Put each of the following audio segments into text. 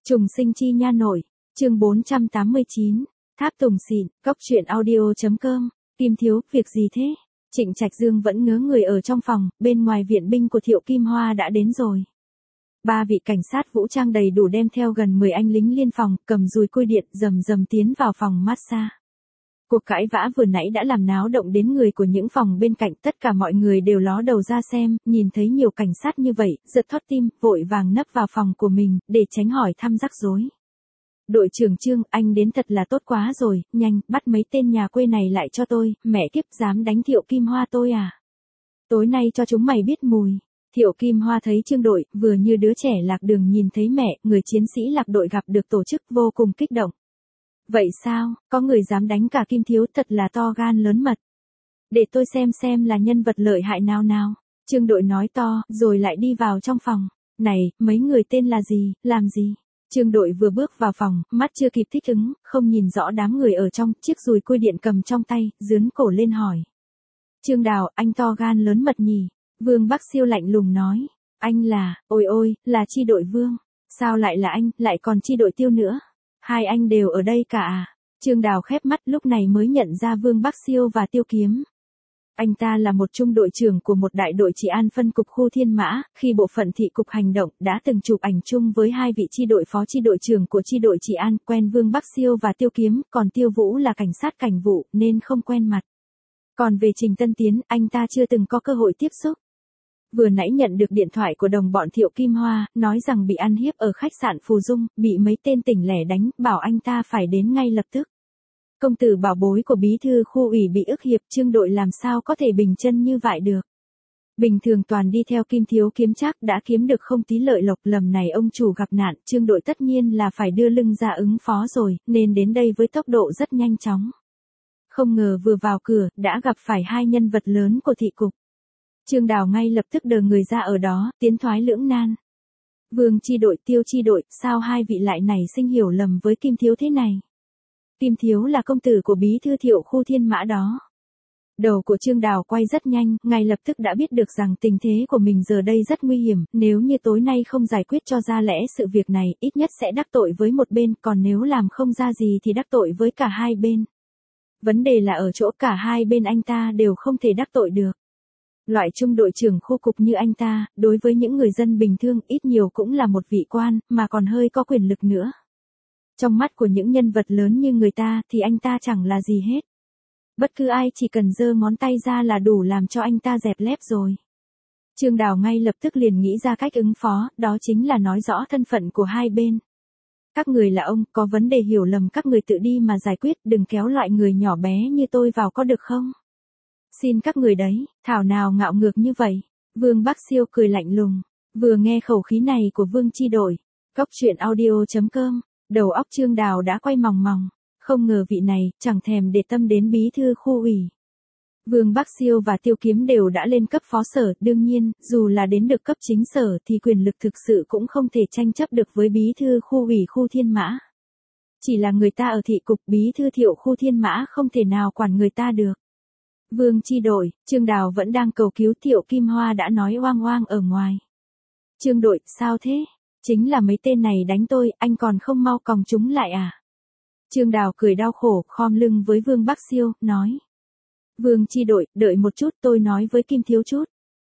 Trùng sinh chi nha nội, chương 489, Tháp Tùng xịn, cóc truyện audio.com, Kim thiếu, việc gì thế? Trịnh Trạch Dương vẫn ngớ người ở trong phòng, bên ngoài viện binh của Thiệu Kim Hoa đã đến rồi. 3 vị cảnh sát vũ trang đầy đủ đem theo gần 10 anh lính liên phòng, cầm dùi côi điện rầm rầm tiến vào phòng massage. Cuộc cãi vã vừa nãy đã làm náo động đến người của những phòng bên cạnh, tất cả mọi người đều ló đầu ra xem, nhìn thấy nhiều cảnh sát như vậy, giật thót tim, vội vàng nấp vào phòng của mình, để tránh hỏi thăm rắc rối. Đội trưởng Trương, anh đến thật là tốt quá rồi, nhanh, bắt mấy tên nhà quê này lại cho tôi, mẹ kiếp dám đánh Thiệu Kim Hoa tôi à? Tối nay cho chúng mày biết mùi. Thiệu Kim Hoa thấy Trương đội, vừa như đứa trẻ lạc đường nhìn thấy mẹ, người chiến sĩ lạc đội gặp được tổ chức vô cùng kích động. Vậy sao, có người dám đánh cả Kim thiếu, thật là to gan lớn mật. Để tôi xem là nhân vật lợi hại nào nào. Trương đội nói to, rồi lại đi vào trong phòng. Này, mấy người tên là gì, làm gì? Trương đội vừa bước vào phòng, mắt chưa kịp thích ứng, không nhìn rõ đám người ở trong, chiếc dùi côi điện cầm trong tay, dướn cổ lên hỏi. Trương Đào, anh to gan lớn mật nhỉ? Vương Bắc Siêu lạnh lùng nói. Anh là, ôi, là chi đội Vương. Sao lại là anh, lại còn chi đội Tiêu nữa? Hai anh đều ở đây cả à? Trương Đào khép mắt lúc này mới nhận ra Vương Bắc Siêu và Tiêu Kiếm. Anh ta là một trung đội trưởng của một đại đội trị an phân cục khu Thiên Mã, khi bộ phận thị cục hành động đã từng chụp ảnh chung với hai vị chi đội phó chi đội trưởng của chi đội trị an, quen Vương Bắc Siêu và Tiêu Kiếm, còn Tiêu Vũ là cảnh sát cảnh vụ nên không quen mặt. Còn về Trình Tân Tiến, anh ta chưa từng có cơ hội tiếp xúc. Vừa nãy nhận được điện thoại của đồng bọn Thiệu Kim Hoa, nói rằng bị ăn hiếp ở khách sạn Phù Dung, bị mấy tên tỉnh lẻ đánh, bảo anh ta phải đến ngay lập tức. Công tử bảo bối của bí thư khu ủy bị ức hiếp, Trương đội làm sao có thể bình chân như vậy được. Bình thường toàn đi theo Kim thiếu kiếm trác đã kiếm được không tí lợi lộc, lầm này ông chủ gặp nạn, Trương đội tất nhiên là phải đưa lưng ra ứng phó rồi, nên đến đây với tốc độ rất nhanh chóng. Không ngờ vừa vào cửa, đã gặp phải hai nhân vật lớn của thị cục. Trương Đào ngay lập tức đờ người ra ở đó, tiến thoái lưỡng nan. Vương chi đội, Tiêu chi đội, sao hai vị lại nảy sinh hiểu lầm với Kim thiếu thế này? Kim thiếu là công tử của bí thư Thiệu khu Thiên Mã đó. Đầu của Trương Đào quay rất nhanh, ngay lập tức đã biết được rằng tình thế của mình giờ đây rất nguy hiểm, nếu như tối nay không giải quyết cho ra lẽ sự việc này, ít nhất sẽ đắc tội với một bên, còn nếu làm không ra gì thì đắc tội với cả hai bên. Vấn đề là ở chỗ cả hai bên anh ta đều không thể đắc tội được. Loại trung đội trưởng khu cục như anh ta, đối với những người dân bình thường ít nhiều cũng là một vị quan, mà còn hơi có quyền lực nữa. Trong mắt của những nhân vật lớn như người ta thì anh ta chẳng là gì hết. Bất cứ ai chỉ cần giơ ngón tay ra là đủ làm cho anh ta dẹp lép rồi. Trương Đào ngay lập tức liền nghĩ ra cách ứng phó, đó chính là nói rõ thân phận của hai bên. Các người là ông, có vấn đề hiểu lầm các người tự đi mà giải quyết, đừng kéo loại người nhỏ bé như tôi vào có được không? Xin các người đấy, thảo nào ngạo ngược như vậy. Vương Bắc Siêu cười lạnh lùng. Vừa nghe khẩu khí này của Vương chi đội, cóc truyện audio.com, đầu óc Trương Đào đã quay mòng mòng. Không ngờ vị này, chẳng thèm để tâm đến bí thư khu ủy. Vương Bắc Siêu và Tiêu Kiếm đều đã lên cấp phó sở, đương nhiên, dù là đến được cấp chính sở thì quyền lực thực sự cũng không thể tranh chấp được với bí thư khu ủy khu Thiên Mã. Chỉ là người ta ở thị cục, bí thư Thiệu khu Thiên Mã không thể nào quản người ta được. Vương chi đội, Trương Đào vẫn đang cầu cứu, Thiệu Kim Hoa đã nói oang oang ở ngoài. Trương đội, sao thế? Chính là mấy tên này đánh tôi, anh còn không mau còng chúng lại à? Trương Đào cười đau khổ, khom lưng với Vương Bắc Siêu, nói. Vương chi đội, đợi một chút, tôi nói với Kim thiếu chút.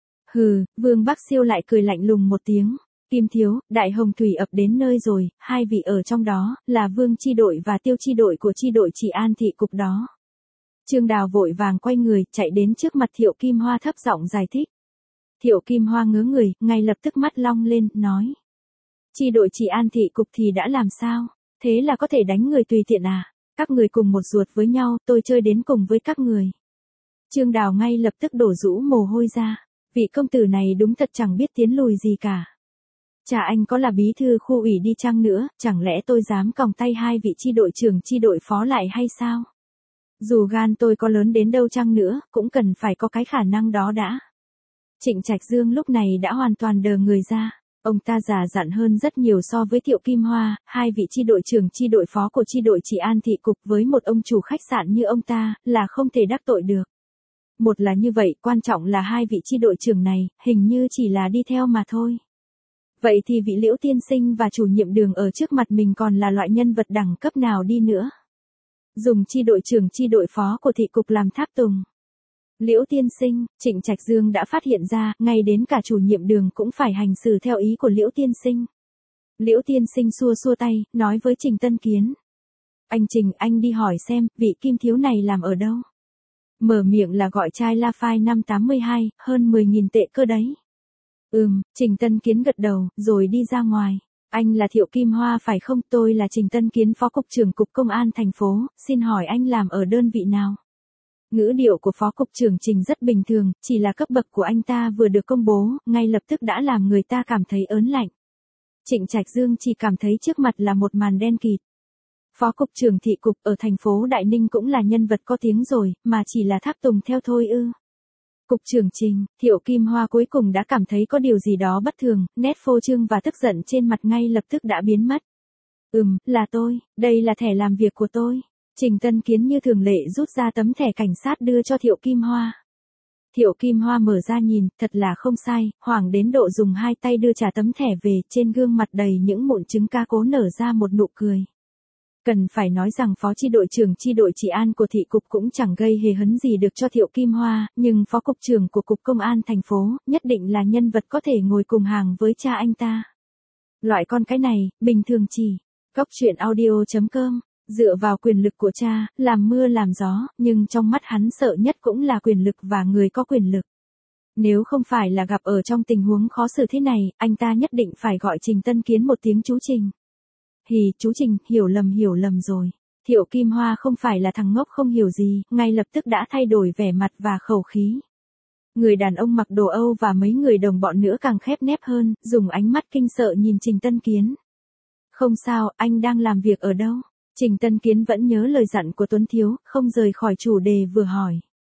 Hừ, Vương Bắc Siêu lại cười lạnh lùng một tiếng. Kim thiếu, đại hồng thủy ập đến nơi rồi, hai vị ở trong đó, là Vương chi đội và Tiêu chi đội của chi đội trị an thị cục đó. Trương Đào vội vàng quay người, chạy đến trước mặt Thiệu Kim Hoa thấp giọng giải thích. Thiệu Kim Hoa ngớ người, ngay lập tức mắt long lên, nói. Chi đội trị an thị cục thì đã làm sao? Thế là có thể đánh người tùy tiện à? Các người cùng một ruột với nhau, tôi chơi đến cùng với các người. Trương Đào ngay lập tức đổ rũ mồ hôi ra. Vị công tử này đúng thật chẳng biết tiến lùi gì cả. Chả anh có là bí thư khu ủy đi chăng nữa, chẳng lẽ tôi dám còng tay hai vị chi đội trưởng chi đội phó lại hay sao? Dù gan tôi có lớn đến đâu chăng nữa, cũng cần phải có cái khả năng đó đã. Trịnh Trạch Dương lúc này đã hoàn toàn đờ người ra. Ông ta già dặn hơn rất nhiều so với Thiệu Kim Hoa, hai vị chi đội trưởng chi đội phó của chi đội trị an thị cục với một ông chủ khách sạn như ông ta, là không thể đắc tội được. Một là như vậy, quan trọng là hai vị chi đội trưởng này, hình như chỉ là đi theo mà thôi. Vậy thì vị Liễu tiên sinh và chủ nhiệm Đường ở trước mặt mình còn là loại nhân vật đẳng cấp nào đi nữa? Dùng chi đội trưởng chi đội phó của thị cục làm tháp tùng. Liễu tiên sinh, Trịnh Trạch Dương đã phát hiện ra, ngay đến cả chủ nhiệm Đường cũng phải hành xử theo ý của Liễu tiên sinh. Liễu tiên sinh xua xua tay, nói với Trình Tân Kiến. Anh Trình, anh đi hỏi xem, vị Kim thiếu này làm ở đâu? Mở miệng là gọi trai La Phai năm 82, hơn 10.000 tệ cơ đấy. Trình Tân Kiến gật đầu, rồi đi ra ngoài. Anh là Thiệu Kim Hoa phải không? Tôi là Trình Tân Kiến, Phó Cục trưởng Cục Công an thành phố, xin hỏi anh làm ở đơn vị nào? Ngữ điệu của Phó Cục trưởng Trình rất bình thường, chỉ là cấp bậc của anh ta vừa được công bố, ngay lập tức đã làm người ta cảm thấy ớn lạnh. Trịnh Trạch Dương chỉ cảm thấy trước mặt là một màn đen kịt. Phó Cục trưởng thị cục ở thành phố Đại Ninh cũng là nhân vật có tiếng rồi, mà chỉ là tháp tùng theo thôi ư? Cục trưởng Trình, Thiệu Kim Hoa cuối cùng đã cảm thấy có điều gì đó bất thường, nét phô trương và tức giận trên mặt ngay lập tức đã biến mất. Là tôi, đây là thẻ làm việc của tôi. Trình Tân Kiến như thường lệ rút ra tấm thẻ cảnh sát đưa cho Thiệu Kim Hoa. Thiệu Kim Hoa mở ra nhìn, thật là không sai, hoảng đến độ dùng hai tay đưa trả tấm thẻ về, trên gương mặt đầy những mụn trứng cá cố nở ra một nụ cười. Cần phải nói rằng Phó chi đội trưởng chi đội trị an của thị cục cũng chẳng gây hề hấn gì được cho Thiệu Kim Hoa, nhưng Phó Cục trưởng của Cục Công an thành phố, nhất định là nhân vật có thể ngồi cùng hàng với cha anh ta. Loại con cái này, bình thường chỉ. Goctruyện.audio.com, dựa vào quyền lực của cha, làm mưa làm gió, nhưng trong mắt hắn sợ nhất cũng là quyền lực và người có quyền lực. Nếu không phải là gặp ở trong tình huống khó xử thế này, anh ta nhất định phải gọi Trình Tân Kiến một tiếng chú Trình. Chú Trình, hiểu lầm rồi. Thiệu Kim Hoa không phải là thằng ngốc không hiểu gì, ngay lập tức đã thay đổi vẻ mặt và khẩu khí. Người đàn ông mặc đồ Âu và mấy người đồng bọn nữa càng khép nép hơn, dùng ánh mắt kinh sợ nhìn Trình Tân Kiến. Không sao, anh đang làm việc ở đâu? Trình Tân Kiến vẫn nhớ lời dặn của Tuấn Thiếu, không rời khỏi chủ đề vừa hỏi.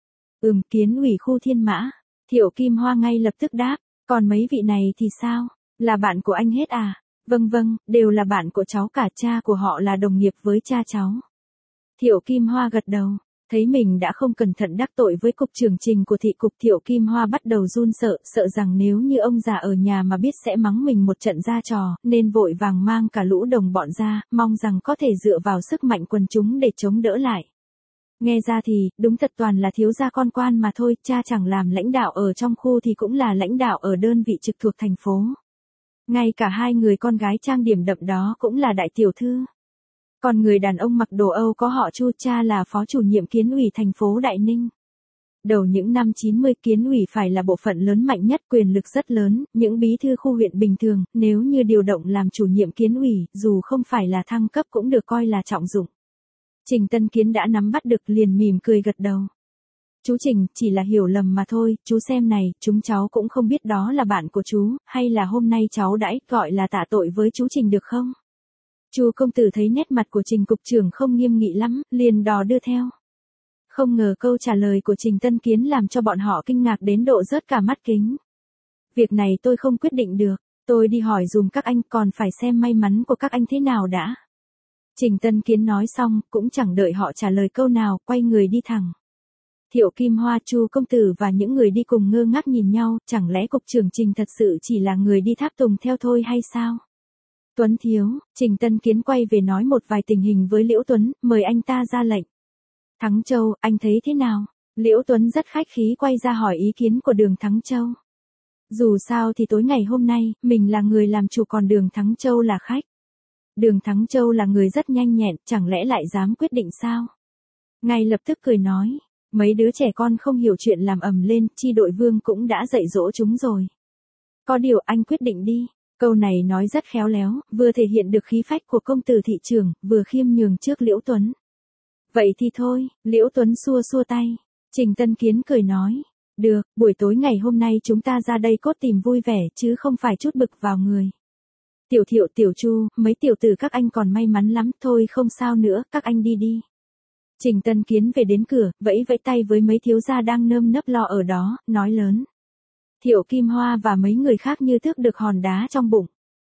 Kiến ủy khu Thiên Mã. Thiệu Kim Hoa ngay lập tức đáp, còn mấy vị này thì sao? Là bạn của anh hết à? Vâng, đều là bạn của cháu cả, cha của họ là đồng nghiệp với cha cháu. Thiệu Kim Hoa gật đầu, thấy mình đã không cẩn thận đắc tội với cục trưởng Trình của thị cục. Thiệu Kim Hoa bắt đầu run sợ rằng nếu như ông già ở nhà mà biết sẽ mắng mình một trận ra trò, nên vội vàng mang cả lũ đồng bọn ra, mong rằng có thể dựa vào sức mạnh quần chúng để chống đỡ lại. Nghe ra thì, đúng thật toàn là thiếu gia con quan mà thôi, cha chẳng làm lãnh đạo ở trong khu thì cũng là lãnh đạo ở đơn vị trực thuộc thành phố. Ngay cả hai người con gái trang điểm đậm đó cũng là đại tiểu thư. Còn người đàn ông mặc đồ Âu có họ Chu, cha là phó chủ nhiệm kiến ủy thành phố Đại Ninh. Đầu những năm 90, kiến ủy phải là bộ phận lớn mạnh nhất, quyền lực rất lớn, những bí thư khu huyện bình thường, nếu như điều động làm chủ nhiệm kiến ủy, dù không phải là thăng cấp cũng được coi là trọng dụng. Trình Tân Kiến đã nắm bắt được liền mỉm cười gật đầu. Chú Trình, chỉ là hiểu lầm mà thôi, chú xem này, chúng cháu cũng không biết đó là bạn của chú, hay là hôm nay cháu đã gọi là tạ tội với chú Trình được không? Chu công tử thấy nét mặt của Trình cục trưởng không nghiêm nghị lắm, liền đò đưa theo. Không ngờ câu trả lời của Trình Tân Kiến làm cho bọn họ kinh ngạc đến độ rớt cả mắt kính. Việc này tôi không quyết định được, tôi đi hỏi dùm các anh, còn phải xem may mắn của các anh thế nào đã. Trình Tân Kiến nói xong, cũng chẳng đợi họ trả lời câu nào, quay người đi thẳng. Thiệu Kim Hoa, Chu công tử và những người đi cùng ngơ ngác nhìn nhau, chẳng lẽ cục trưởng Trình thật sự chỉ là người đi tháp tùng theo thôi hay sao? Tuấn Thiếu, Trình Tân Kiến quay về nói một vài tình hình với Liễu Tuấn, mời anh ta ra lệnh. Thắng Châu, anh thấy thế nào? Liễu Tuấn rất khách khí quay ra hỏi ý kiến của Đường Thắng Châu. Dù sao thì tối ngày hôm nay, mình là người làm chủ còn Đường Thắng Châu là khách. Đường Thắng Châu là người rất nhanh nhẹn, chẳng lẽ lại dám quyết định sao? Ngay lập tức cười nói, mấy đứa trẻ con không hiểu chuyện làm ầm lên, chi đội Vương cũng đã dạy dỗ chúng rồi. Có điều anh quyết định đi. Câu này nói rất khéo léo, vừa thể hiện được khí phách của công tử thị trường, vừa khiêm nhường trước Liễu Tuấn. Vậy thì thôi, Liễu Tuấn xua xua tay. Trình Tân Kiến cười nói, được, buổi tối ngày hôm nay chúng ta ra đây cốt tìm vui vẻ chứ không phải chút bực vào người. Tiểu Thiệu, Tiểu Chu, mấy tiểu tử các anh còn may mắn lắm, thôi không sao nữa, các anh đi đi. Trình Tân Kiến về đến cửa, vẫy tay với mấy thiếu gia đang nơm nớp lo ở đó, nói lớn. Thiệu Kim Hoa và mấy người khác như thức được hòn đá trong bụng.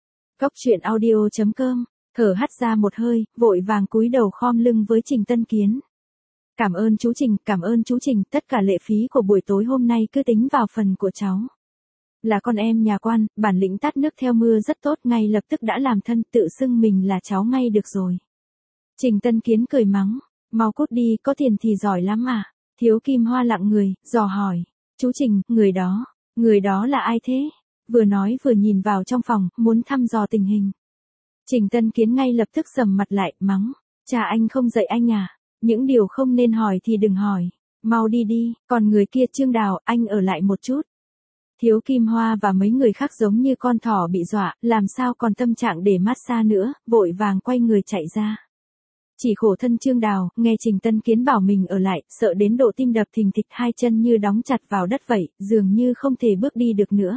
Goctruyện.audio.com, thở hắt ra một hơi, vội vàng cúi đầu khom lưng với Trình Tân Kiến. Cảm ơn chú Trình, tất cả lệ phí của buổi tối hôm nay cứ tính vào phần của cháu. Là con em nhà quan, bản lĩnh tát nước theo mưa rất tốt, ngay lập tức đã làm thân, tự xưng mình là cháu ngay được rồi. Trình Tân Kiến cười mắng, mau cút đi, có tiền thì giỏi lắm à. Thiếu Kim Hoa lặng người, dò hỏi, chú Trình, người đó là ai thế? Vừa nói vừa nhìn vào trong phòng, muốn thăm dò tình hình. Trình Tân Kiến ngay lập tức sầm mặt lại, mắng, cha anh không dạy anh à, những điều không nên hỏi thì đừng hỏi, mau đi đi, còn người kia Trương Đào, anh ở lại một chút. Thiếu Kim Hoa và mấy người khác giống như con thỏ bị dọa, làm sao còn tâm trạng để massage nữa, vội vàng quay người chạy ra. Chỉ khổ thân Trương Đào, nghe Trình Tân Kiến bảo mình ở lại, sợ đến độ tim đập thình thịch, hai chân như đóng chặt vào đất vậy, dường như không thể bước đi được nữa.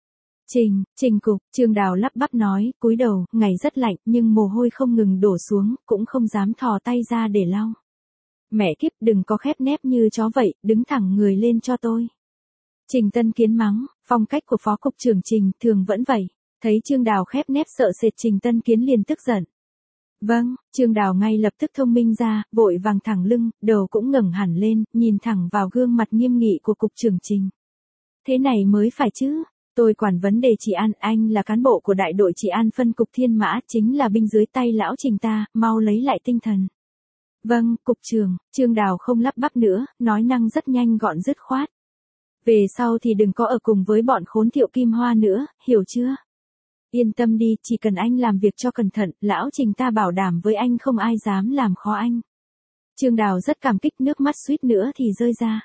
Trình cục, Trương Đào lắp bắp nói, cúi đầu, ngày rất lạnh, nhưng mồ hôi không ngừng đổ xuống, cũng không dám thò tay ra để lau. Mẹ kiếp, đừng có khép nép như chó vậy, đứng thẳng người lên cho tôi. Trình Tân Kiến mắng, phong cách của phó cục trưởng Trình thường vẫn vậy. Thấy Trương Đào khép nép sợ sệt, Trình Tân Kiến liền tức giận. Vâng, Trương Đào ngay lập tức thông minh ra, vội vàng thẳng lưng, đầu cũng ngẩng hẳn lên, nhìn thẳng vào gương mặt nghiêm nghị của cục trưởng Trình. Thế này mới phải chứ. Tôi quản vấn đề trị an, anh là cán bộ của đại đội trị an phân cục Thiên Mã, chính là binh dưới tay lão Trình ta, mau lấy lại tinh thần. Vâng, cục trưởng, Trương Đào không lắp bắp nữa, nói năng rất nhanh gọn dứt khoát. Về sau thì đừng có ở cùng với bọn khốn Thiệu Kim Hoa nữa, hiểu chưa? Yên tâm đi, chỉ cần anh làm việc cho cẩn thận, lão Trình ta bảo đảm với anh không ai dám làm khó anh. Trương Đào rất cảm kích, nước mắt suýt nữa thì rơi ra.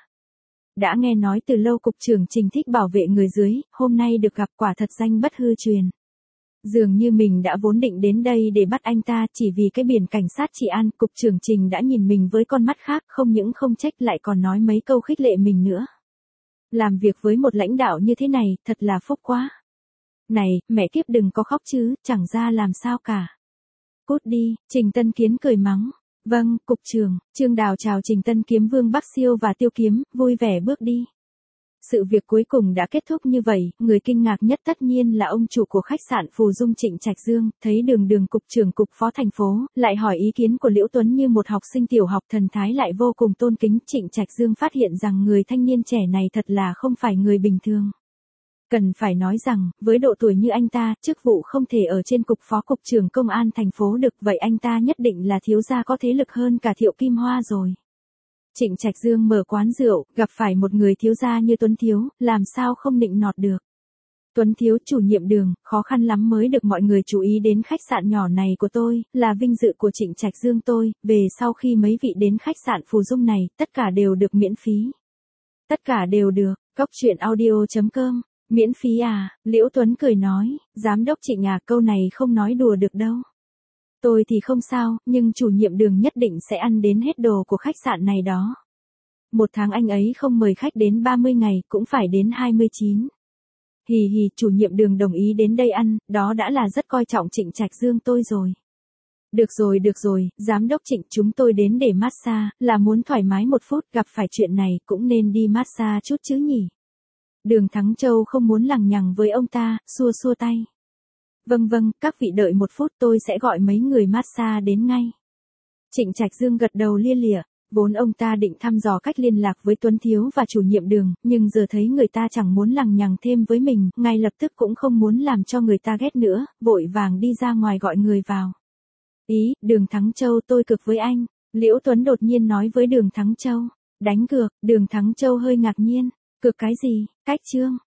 Đã nghe nói từ lâu cục trưởng Trình thích bảo vệ người dưới, hôm nay được gặp quả thật danh bất hư truyền. Dường như mình đã vốn định đến đây để bắt anh ta, chỉ vì cái biển cảnh sát trị an, cục trưởng Trình đã nhìn mình với con mắt khác, không những không trách lại còn nói mấy câu khích lệ mình nữa. Làm việc với một lãnh đạo như thế này, thật là phúc quá. Này, mẹ kiếp đừng có khóc chứ, chẳng ra làm sao cả. Cút đi, Trình Tân Kiến cười mắng. Vâng, cục trưởng, Trương Đào chào Trình Tân Kiếm, Vương Bắc Siêu và Tiêu Kiếm, vui vẻ bước đi. Sự việc cuối cùng đã kết thúc như vậy, người kinh ngạc nhất tất nhiên là ông chủ của khách sạn Phù Dung Trịnh Trạch Dương, thấy Đường cục trưởng cục phó thành phố, lại hỏi ý kiến của Liễu Tuấn như một học sinh tiểu học, thần thái lại vô cùng tôn kính. Trịnh Trạch Dương phát hiện rằng người thanh niên trẻ này thật là không phải người bình thường. Cần phải nói rằng, với độ tuổi như anh ta, chức vụ không thể ở trên cục phó cục trưởng công an thành phố được, vậy anh ta nhất định là thiếu gia có thế lực hơn cả Thiệu Kim Hoa rồi. Trịnh Trạch Dương mở quán rượu, gặp phải một người thiếu gia như Tuấn Thiếu, làm sao không nịnh nọt được. Tuấn Thiếu, chủ nhiệm Đường, khó khăn lắm mới được mọi người chú ý đến khách sạn nhỏ này của tôi, là vinh dự của Trịnh Trạch Dương tôi, về sau khi mấy vị đến khách sạn Phù Dung này, tất cả đều được miễn phí. Tất cả đều được, coctruyện.audio.com. Miễn phí à, Liễu Tuấn cười nói, giám đốc Trịnh à, câu này không nói đùa được đâu. Tôi thì không sao, nhưng chủ nhiệm Đường nhất định sẽ ăn đến hết đồ của khách sạn này đó. Một tháng anh ấy không mời khách đến 30 ngày, cũng phải đến 29. Hì hì, chủ nhiệm Đường đồng ý đến đây ăn, đó đã là rất coi trọng Trịnh Trạch Dương tôi rồi. Được rồi, giám đốc Trịnh, chúng tôi đến để massage, là muốn thoải mái một phút, gặp phải chuyện này cũng nên đi massage chút chứ nhỉ. Đường Thắng Châu không muốn lằng nhằng với ông ta, xua tay. Vâng, các vị đợi một phút, tôi sẽ gọi mấy người massage đến ngay. Trịnh Trạch Dương gật đầu lia lịa, vốn ông ta định thăm dò cách liên lạc với Tuấn Thiếu và chủ nhiệm Đường, nhưng giờ thấy người ta chẳng muốn lằng nhằng thêm với mình, ngay lập tức cũng không muốn làm cho người ta ghét nữa, vội vàng đi ra ngoài gọi người vào. Ý, Đường Thắng Châu, tôi cược với anh. Liễu Tuấn đột nhiên nói với Đường Thắng Châu. Đánh cược, Đường Thắng Châu hơi ngạc nhiên. Cược cái gì, cách Trương?